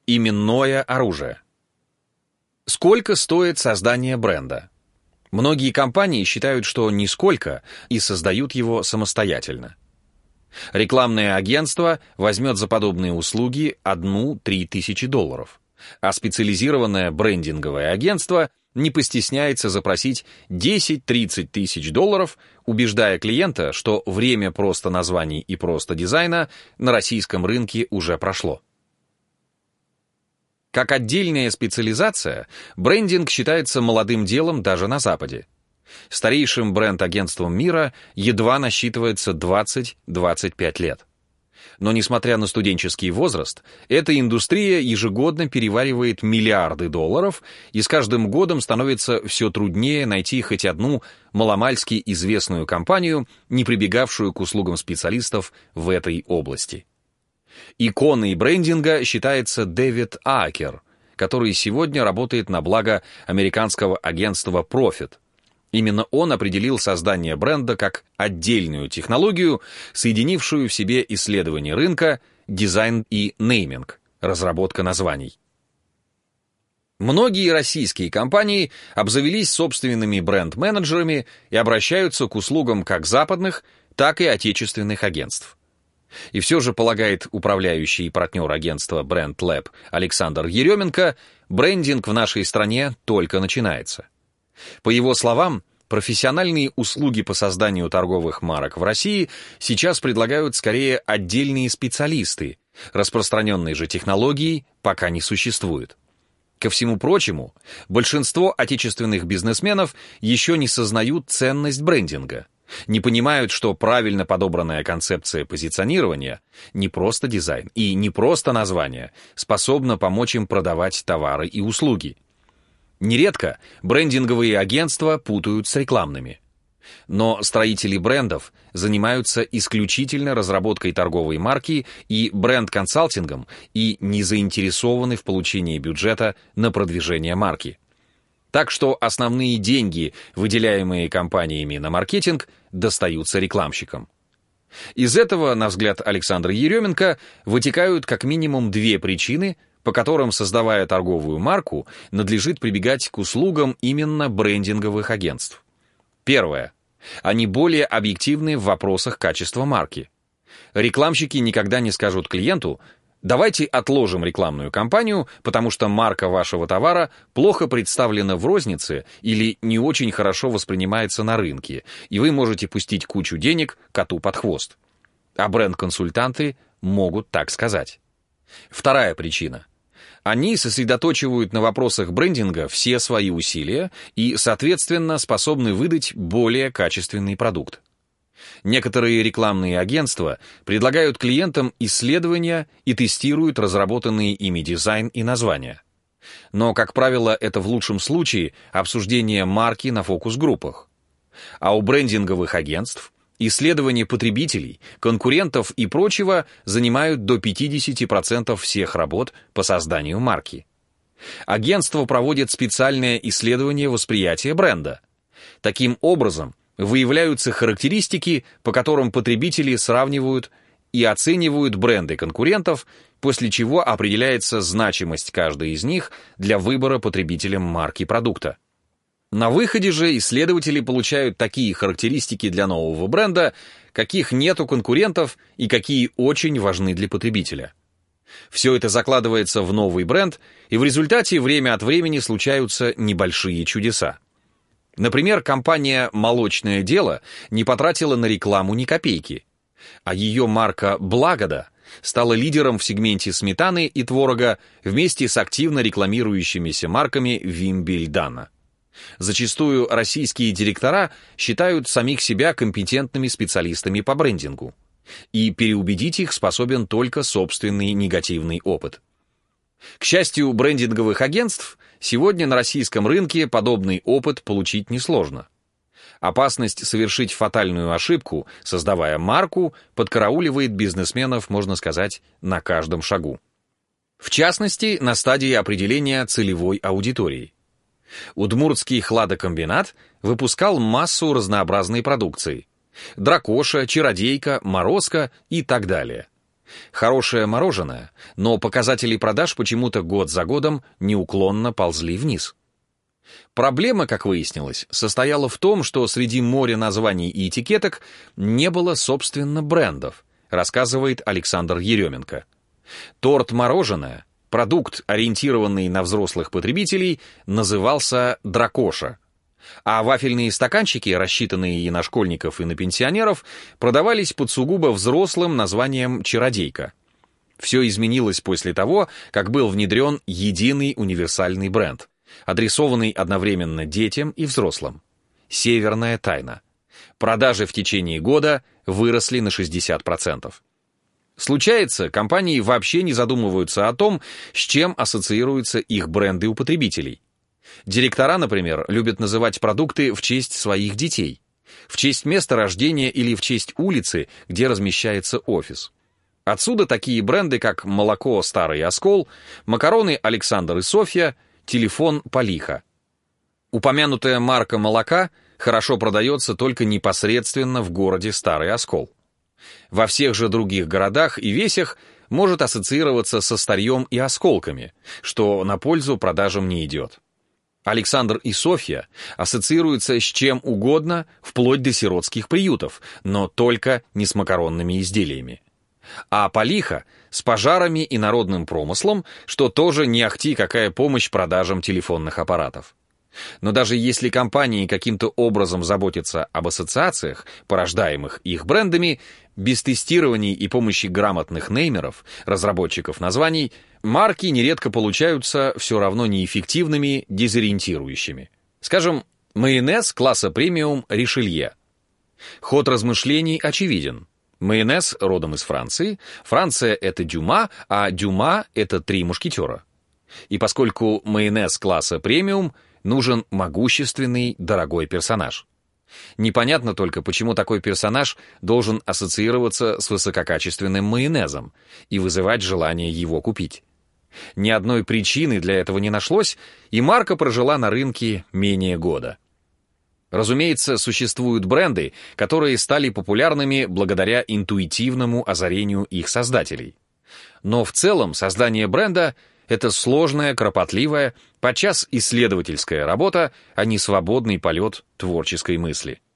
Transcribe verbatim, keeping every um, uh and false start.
Именное оружие. Сколько стоит создание бренда? Многие компании считают, что нисколько, и создают его самостоятельно. Рекламное агентство возьмет за подобные услуги одну-три тысячи долларов, а специализированное брендинговое агентство не постесняется запросить десять-тридцать тысяч долларов, убеждая клиента, что время просто названий и просто дизайна на российском рынке уже прошло. Как отдельная специализация, брендинг считается молодым делом даже на Западе. Старейшим бренд-агентством мира едва насчитывается двадцать-двадцать пять лет. Но несмотря на студенческий возраст, эта индустрия ежегодно переваривает миллиарды долларов, и с каждым годом становится все труднее найти хоть одну маломальски известную компанию, не прибегавшую к услугам специалистов в этой области. Иконой брендинга считается Дэвид Акер, который сегодня работает на благо американского агентства Profit. Именно он определил создание бренда как отдельную технологию, соединившую в себе исследование рынка, дизайн и нейминг, разработка названий. Многие российские компании обзавелись собственными бренд-менеджерами и обращаются к услугам как западных, так и отечественных агентств. И все же, полагает управляющий партнер агентства Brand Lab Александр Еременко, брендинг в нашей стране только начинается. По его словам, профессиональные услуги по созданию торговых марок в России сейчас предлагают скорее отдельные специалисты, распространенной же технологии пока не существует. Ко всему прочему, большинство отечественных бизнесменов еще не сознают ценность брендинга, не понимают, что правильно подобранная концепция позиционирования, не просто дизайн и не просто название, способна помочь им продавать товары и услуги. Нередко брендинговые агентства путают с рекламными. Но строители брендов занимаются исключительно разработкой торговой марки и бренд-консалтингом и не заинтересованы в получении бюджета на продвижение марки. Так что основные деньги, выделяемые компаниями на маркетинг, достаются рекламщикам. Из этого, на взгляд Александра Еременко, вытекают как минимум две причины, по которым, создавая торговую марку, надлежит прибегать к услугам именно брендинговых агентств. Первое. Они более объективны в вопросах качества марки. Рекламщики никогда не скажут клиенту: «Давайте отложим рекламную кампанию, потому что марка вашего товара плохо представлена в рознице или не очень хорошо воспринимается на рынке, и вы можете пустить кучу денег коту под хвост». А бренд-консультанты могут так сказать. Вторая причина. Они сосредоточивают на вопросах брендинга все свои усилия и, соответственно, способны выдать более качественный продукт. Некоторые рекламные агентства предлагают клиентам исследования и тестируют разработанные ими дизайн и названия. Но, как правило, это в лучшем случае обсуждение марки на фокус-группах. А у брендинговых агентств исследования потребителей, конкурентов и прочего занимают до пятьдесят процентов всех работ по созданию марки. Агентство проводит специальное исследование восприятия бренда. Таким образом, выявляются характеристики, по которым потребители сравнивают и оценивают бренды конкурентов, после чего определяется значимость каждой из них для выбора потребителем марки продукта. На выходе же исследователи получают такие характеристики для нового бренда, каких нет у конкурентов и какие очень важны для потребителя. Все это закладывается в новый бренд, и в результате время от времени случаются небольшие чудеса. Например, компания «Молочное дело» не потратила на рекламу ни копейки, а ее марка «Благода» стала лидером в сегменте сметаны и творога вместе с активно рекламирующимися марками «Вимби» и «Дана». Зачастую российские директора считают самих себя компетентными специалистами по брендингу, и переубедить их способен только собственный негативный опыт. К счастью, у брендинговых агентств сегодня на российском рынке подобный опыт получить несложно. Опасность совершить фатальную ошибку, создавая марку, подкарауливает бизнесменов, можно сказать, на каждом шагу. В частности, на стадии определения целевой аудитории. Удмуртский хладокомбинат выпускал массу разнообразной продукции: дракоша, чародейка, морозко и так далее. Хорошее мороженое, но показатели продаж почему-то год за годом неуклонно ползли вниз. Проблема, как выяснилось, состояла в том, что среди моря названий и этикеток не было, собственно, брендов, рассказывает Александр Еременко. Торт-мороженое, продукт, ориентированный на взрослых потребителей, назывался «Дракоша», а вафельные стаканчики, рассчитанные и на школьников, и на пенсионеров, продавались под сугубо взрослым названием «Чародейка». Все изменилось после того, как был внедрен единый универсальный бренд, адресованный одновременно детям и взрослым. «Северная тайна». Продажи в течение года выросли на шестьдесят процентов. Случается, компании вообще не задумываются о том, с чем ассоциируются их бренды у потребителей. Директора, например, любят называть продукты в честь своих детей, в честь места рождения или в честь улицы, где размещается офис. Отсюда такие бренды, как молоко «Старый Оскол», макароны «Александр и Софья», телефон «Полиха». Упомянутая марка молока хорошо продается только непосредственно в городе Старый Оскол. Во всех же других городах и весях может ассоциироваться со старьем и осколками, что на пользу продажам не идет. Александр и Софья ассоциируются с чем угодно, вплоть до сиротских приютов, но только не с макаронными изделиями. А Полиха с пожарами и народным промыслом, что тоже не ахти какая помощь продажам телефонных аппаратов. Но даже если компании каким-то образом заботятся об ассоциациях, порождаемых их брендами, без тестирования и помощи грамотных неймеров, разработчиков названий, марки нередко получаются все равно неэффективными, дезориентирующими. Скажем, майонез класса премиум «Ришелье». Ход размышлений очевиден. Майонез родом из Франции, Франция — это Дюма, а Дюма — это «Три мушкетера». И поскольку майонез класса премиум, нужен могущественный, дорогой персонаж. Непонятно только, почему такой персонаж должен ассоциироваться с высококачественным майонезом и вызывать желание его купить. Ни одной причины для этого не нашлось, и марка прожила на рынке менее года. Разумеется, существуют бренды, которые стали популярными благодаря интуитивному озарению их создателей. Но в целом создание бренда — это сложная, кропотливая, подчас исследовательская работа, а не свободный полет творческой мысли.